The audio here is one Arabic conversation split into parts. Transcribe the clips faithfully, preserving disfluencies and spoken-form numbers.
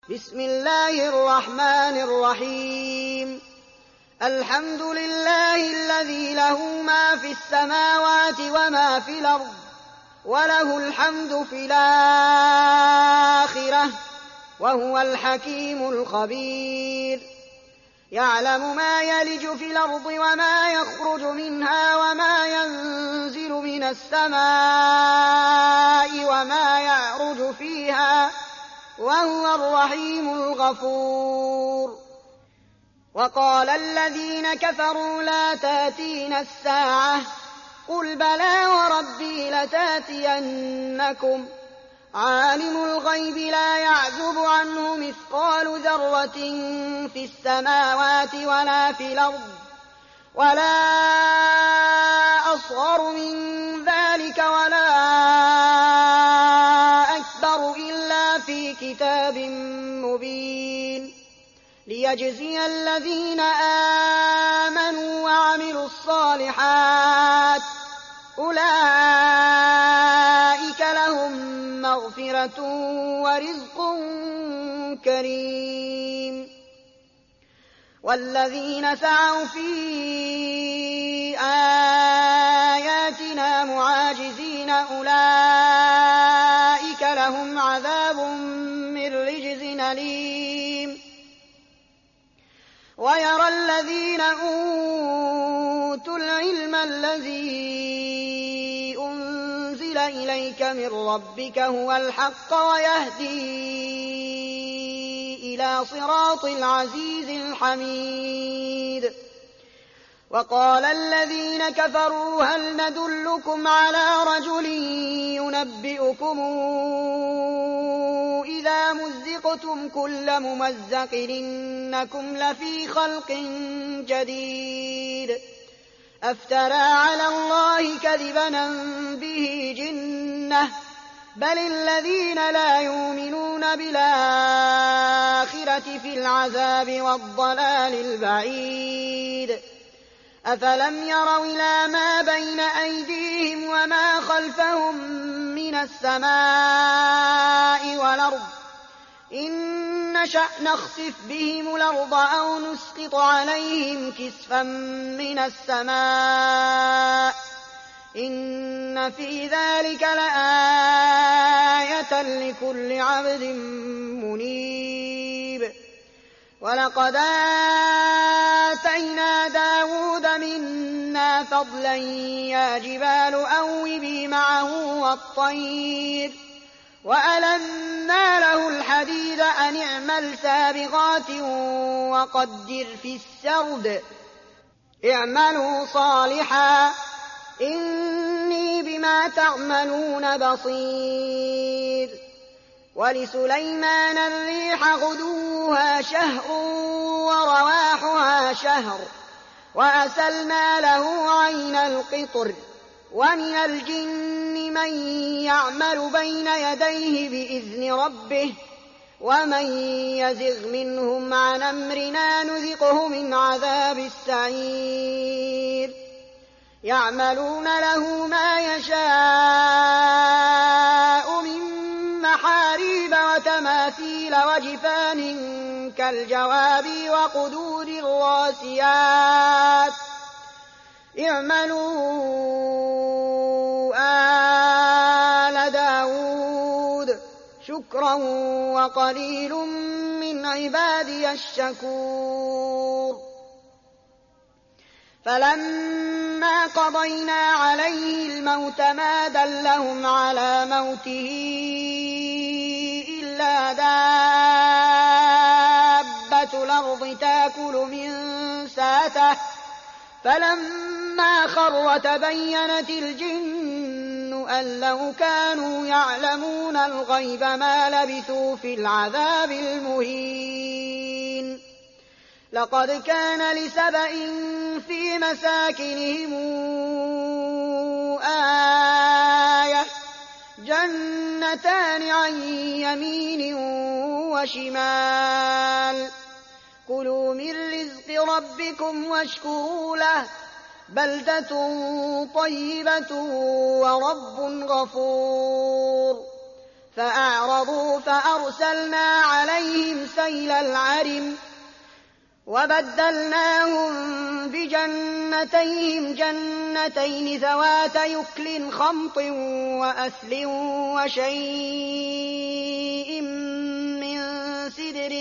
بسم الله الرحمن الرحيم الحمد لله الذي له ما في السماوات وما في الأرض وله الحمد في الآخرة وهو الحكيم الخبير يعلم ما يلج في الأرض وما يخرج منها وما ينزل من السماء وما يعرج فيها وهو الرحيم الغفور وقال الذين كفروا لا تأتينا الساعة قل بلى وربي لتأتينكم عالم الغيب لا يعزب عنه مثقال ذرة في السماوات ولا في الأرض ولا أصغر من ذلك ولا أكبر إلا في كتاب مبين ليجزي الذين آمنوا وعملوا الصالحات أولئك لهم مغفرة ورزق كريم والذين سعوا في آياتنا معاجزين أولئك لهم عذاب من رجز أليم ويرى الذين أوتوا العلم الذي أنزل إليك من ربك هو الحق ويهدي إلى صراط العزيز الحميد وقال الذين كفروا هل ندلكم على رجل ينبئكم إذا مزقتم كل ممزق إنكم لفي خلق جديد أفترى على الله كذبا به جنة بل الذين لا يؤمنون بالآخرة في العذاب والضلال البعيد أفلم يروا إلى ما بين أيديهم وما خلفهم من السماء والأرض إن نشأ نخسف بهم الأرض أو نسقط عليهم كسفا من السماء إن في ذلك لآية لكل عبد منيب ولقد آتينا داود منا فضلا يا جبال أوبي معه والطير وألنا له الحديد أن اعمل سابغات وقدر في السرد اعملوا صالحا إني بما تعملون بصير ولسليمان الريح غدوها شهر ورواحها شهر وأسلنا له عين القطر ومن الجن من يعمل بين يديه بإذن ربه ومن يزغ منهم عن أمرنا نذقه من عذاب السعير يعملون له ما يشاء من محاريب وتماثيل وجفان كالجواب وقدور الراسيات اعملوا آل داود شكرا وقليل من عبادي الشكور فلما قضينا عليه الموت ما دلهم على موته إلا دابة الأرض تأكل من ساته فلما خر تبينت الجن أن لو كانوا يعلمون الغيب ما لبثوا في العذاب المهين لقد كان لسبإ في مساكنهم آية جنتان عن يمين وشمال كلوا من رزق ربكم واشكروا له بلدة طيبة ورب غفور فأعرضوا فأرسلنا عليهم السيل العرم وبدلناهم بجنتيهم جنتين ذواتي أكل خمط وأثل وشيء من سدر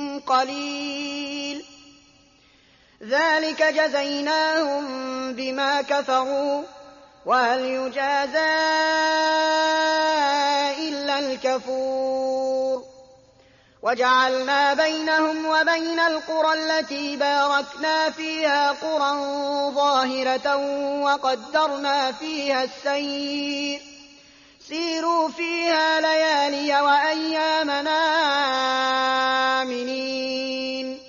قليل ذلك جزيناهم بما كفروا وهل يجازى إلا الكفور وجعلنا بينهم وبين القرى التي باركنا فيها قرى ظاهرة وقدرنا فيها السير سيروا فيها ليالي وأيامنا آمنين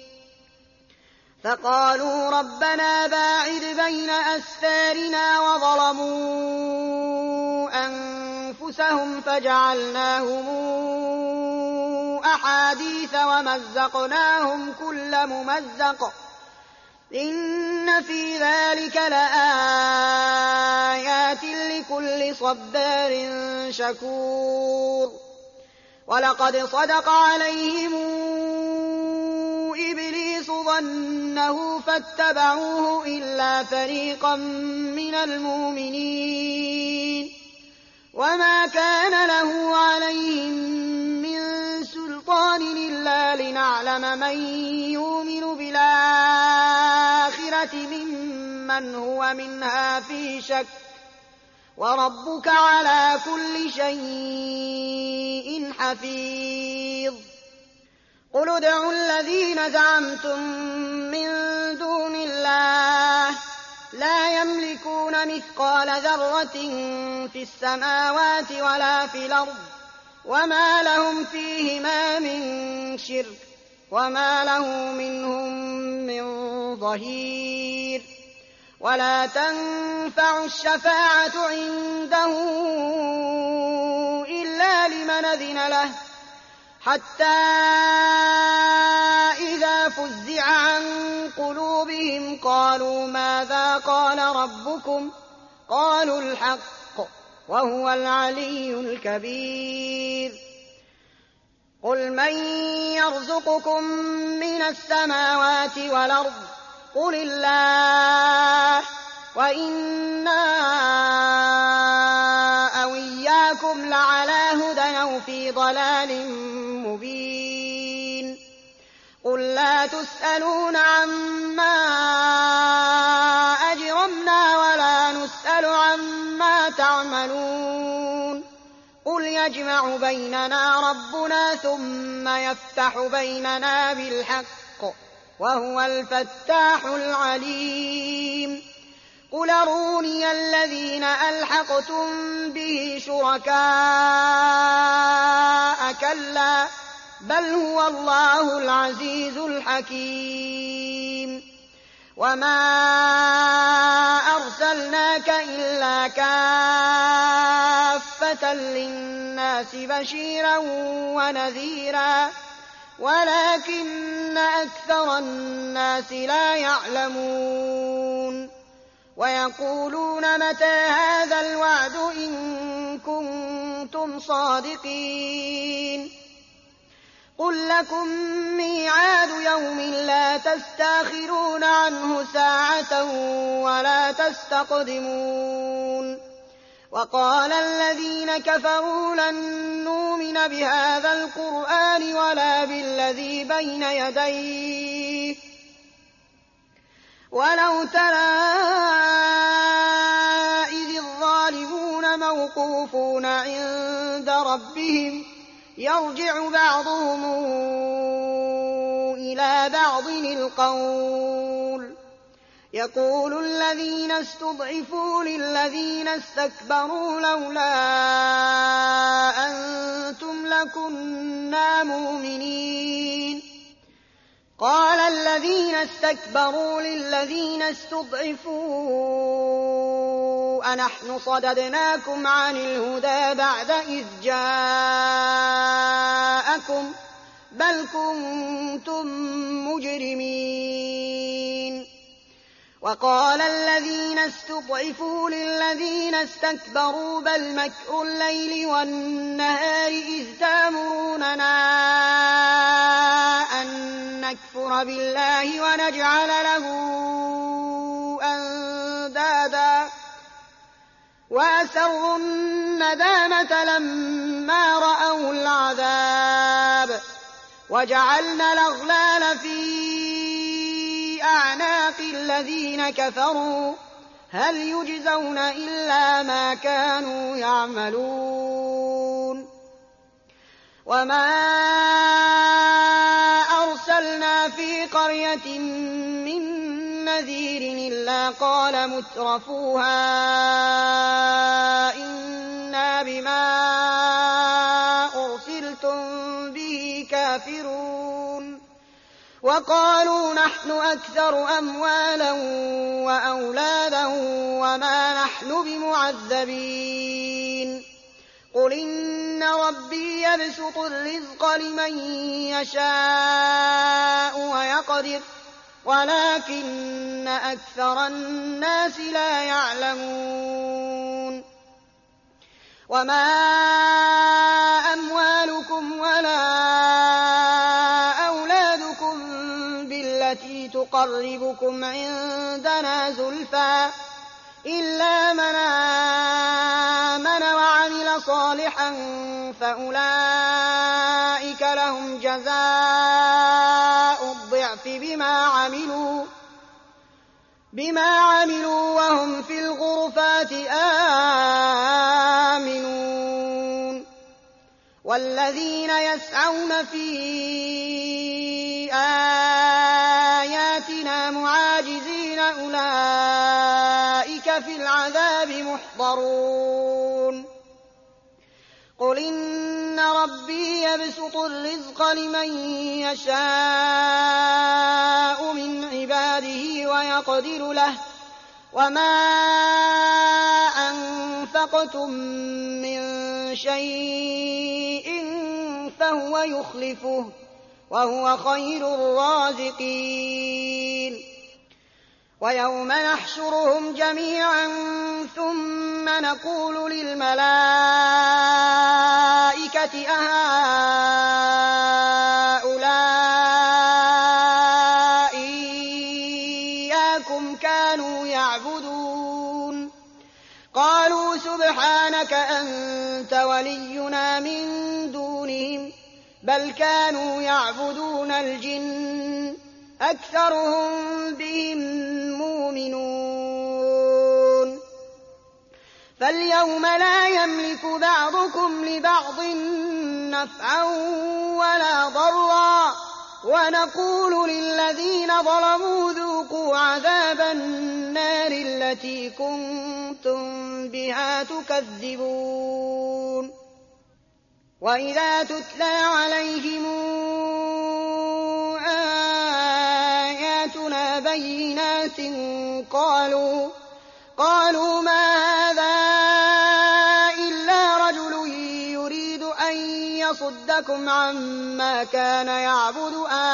فقالوا ربنا باعد بين أسفارنا وظلموا أنفسهم فجعلناهم أحاديث ومزقناهم كل ممزق إن في ذلك لآيات لكل صبار شكور ولقد صدق عليهم إبليس ظنه فاتبعوه إلا فريقا من المؤمنين وما كان له عليهم من سلطان إلا لنعلم من يؤمن بالآخرة ممن هو منها في شك وربك على كل شيء حفيظ قل ادعوا الذين زعمتم من دون الله لا يملكون مثقال ذرة في السماوات ولا في الأرض وما لهم فيهما من شرك وما له منهم من ظهير ولا تنفع الشفاعة عنده إلا لمن أذن له حتى إذا فزع عن قلوبهم قالوا ماذا قال ربكم قالوا الحق وهو العلي الكبير قل من يرزقكم من السماوات والأرض قل الله وإنا أو إياكم لعلى هدى أو في ضلال مبين قل لا تسألون عما أجرمنا ولا نسأل عما تعملون قل يجمع بيننا ربنا ثم يفتح بيننا بالحق وهو الفتاح العليم قل أروني الذين ألحقتم به شركاء كلا بل هو الله العزيز الحكيم وما أرسلناك إلا كافة للناس بشيرا ونذيرا ولكن أكثر الناس لا يعلمون ويقولون متى هذا الوعد إن كنتم صادقين قل لكم ميعاد يوم لا تستأخرون عنه ساعة ولا تستقدمون وقال الذين كفروا لن نؤمن بهذا القرآن ولا بالذي بين يديه ولو ترى إذ الظالمون موقوفون عند ربهم يرجع بعضهم إلى بعض القول يقول الذين استضعفوا للذين استكبروا لولا أنتم لكنا مؤمنين قال الذين استكبروا للذين استضعفوا أنحن صددناكم عن الهدى بعد إذ جاءكم بل كنتم مجرمين وقال الذين استضعفوا للذين استكبروا بل مكر الليل والنهار إذ تأمروننا نكفر بالله ونجعل له أندادا وأسروا الندامة لما رأوا العذاب وجعلنا الأغلال في أعناق الذين كفروا هل يجزون إلا ما كانوا يعملون وما أرسلنا في قرية من نذير إلا قال مترفوها إنا بما أرسلتم به كافرون وقالوا نحن أكثر أموالا وأولادا وما نحن بمعذبين قل إن ربي يبسط الرزق لمن يشاء ويقدر ولكن أكثر الناس لا يعلمون وما أموالكم ولا أولادكم بالتي تقربكم عندنا زلفى إلا من آمن وعمل صالحا فأولئك لهم جزاء الضعف بما عملوا بما عملوا وهم في الغرفات آمنون والذين يسعون في آياتنا معاجزين أولئك في العذاب محضرون قل إن ربي يبسط الرزق لمن يشاء من عباده ويقدر له وما أنفقتم من شيء فهو يخلفه وهو خير الرازقين ويوم نحشرهم جميعا ثم نقول للملائكة أهؤلاء إياكم كانوا يعبدون قالوا سبحانك أنت ولينا من دونهم بل كانوا يعبدون الجن أكثرهم بهم مؤمنون فاليوم لا يملك بعضكم لبعض نفعا ولا ضرا ونقول للذين ظلموا ذوقوا عذاب النار التي كنتم بها تكذبون وإذا تتلى عليهم آياتنا بينات قالوا قالوا ما هذا إلا رجل يريد أن يصدكم عما كان يعبد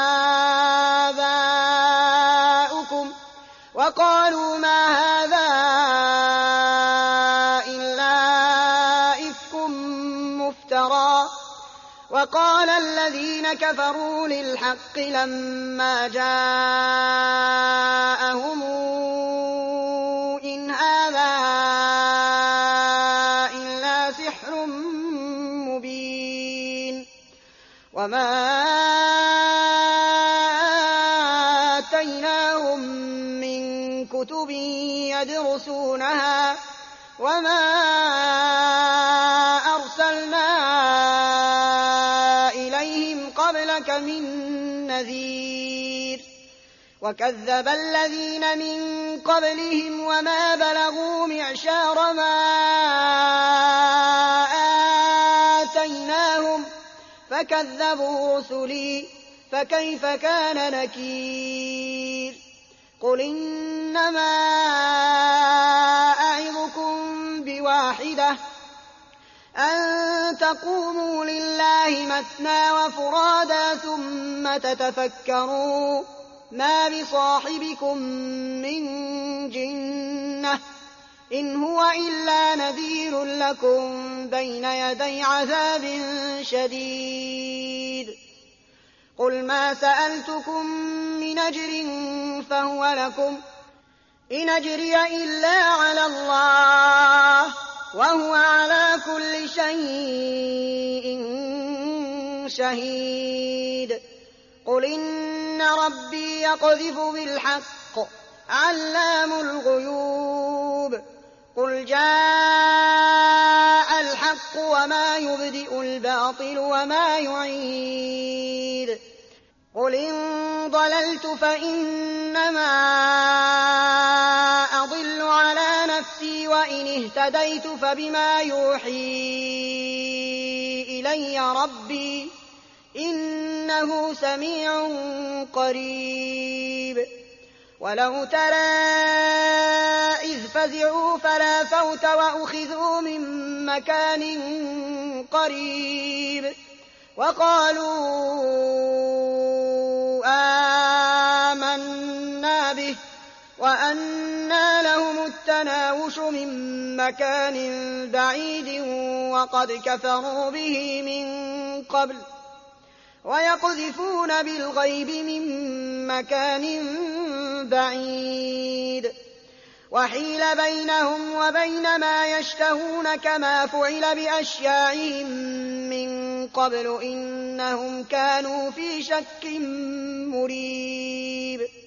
آباؤكم وقالوا ما هذا إلا إفك مفترى وقال الذين كفروا للحق لما جاءهم إن هذا إلا سحر مبين وما آتيناهم من كتب يدرسونها وما أرسلنا إليهم قبلك من نذير وكذب الذين من قبلهم وما بلغوا معشار ما آتيناهم فكذبوا رسلي فكيف كان نكير قل إنما أعظكم بواحدة أن تقوموا لله مثنى وفرادا ثم تتفكروا ما بصاحبكم من جنة إن هو إلا نذير لكم بين يدي عذاب شديد قل ما سألتكم من أجر فهو لكم إن أجري إلا على الله وهو على كل شيء شهيد قل إن ربي يقذف بالحق علام الغيوب قل جاء الحق وما يبدئ الباطل وما يعيد قل إن ضللت فإنما أضل على نفسي وإن اهتديت فبما يوحي إلي ربي إنه سميع قريب ولو ترى إذ فزعوا فلا فوت وأخذوا من مكان قريب وقالوا آمنا به وأنى لهم التناوش من مكان بعيد وقد كفروا به من قبل ويقذفون بالغيب من مكان بعيد وحيل بينهم وبين ما يشتهون كما فعل بأشياعهم من قبل إنهم كانوا في شك مريب